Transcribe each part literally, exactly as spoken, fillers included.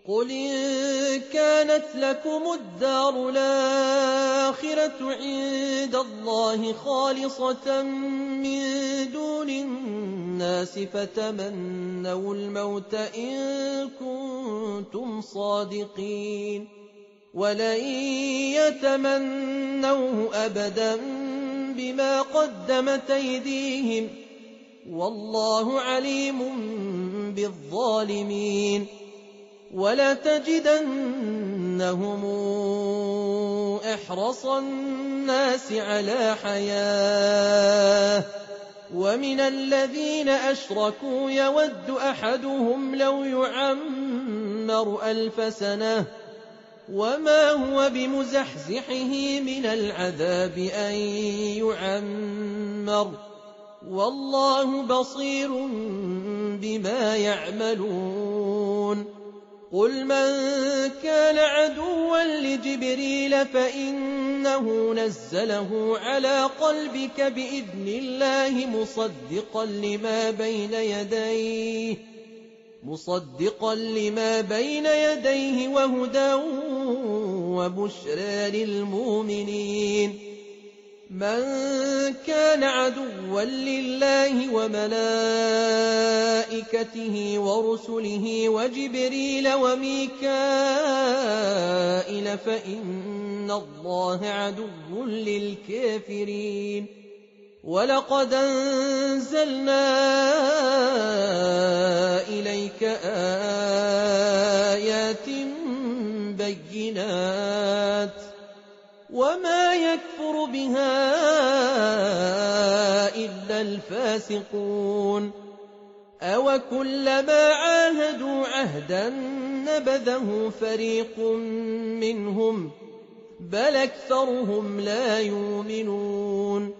قل إن كانت لكم الدار الآخرة عند الله خالصة من دون الناس فتمنوا الموت إن كنتم صادقين ولن يتمنوه أبدا بما قدمت أيديهم والله عليم بالظالمين ولتجدنهم أحرص الناس على حياة ومن الذين أشركوا يود أحدهم لو يعمر ألف سنة وما هو بمزحزحه من العذاب أن يعمر والله بصير بما يعملون قل من كان عدوا لجبريل فإنه نزله على قلبك بإذن الله مصدقا لما بين يديه مصدقا لما بين يديه وهدى وبشرى للمؤمنين من كان عدوا لله وملائكته ورسله وجبريل وميكائيل فإن الله عدو للكافرين ولقد أنزلنا إليك آيات بينات وما يكفر بها إلا الفاسقون أو كلما عاهدوا عهدا نبذه فريق منهم بل أكثرهم لا يؤمنون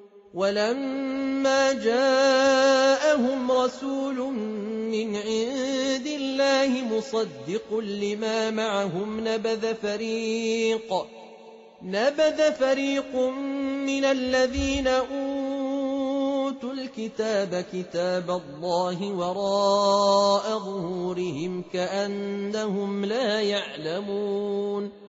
ولما جاءهم رسول من عند الله مصدق لما معهم نبذ فريق نبذ فريق من الذين أوتوا الكتاب كتاب الله وراء ظهورهم كأنهم لا يعلمون